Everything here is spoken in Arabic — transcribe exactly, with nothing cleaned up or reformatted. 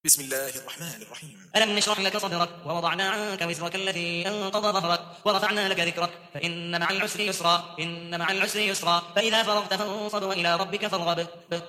بسم الله الرحمن الرحيم. ألم نشرح لك صدرك ووضعنا عنك وزرك الذي أنقض ظهرك ورفعنا لك ذكرك فإن مع العسر يسرا إن مع العسر يسرا فإذا فرغت فانصب وإلى ربك فارغب.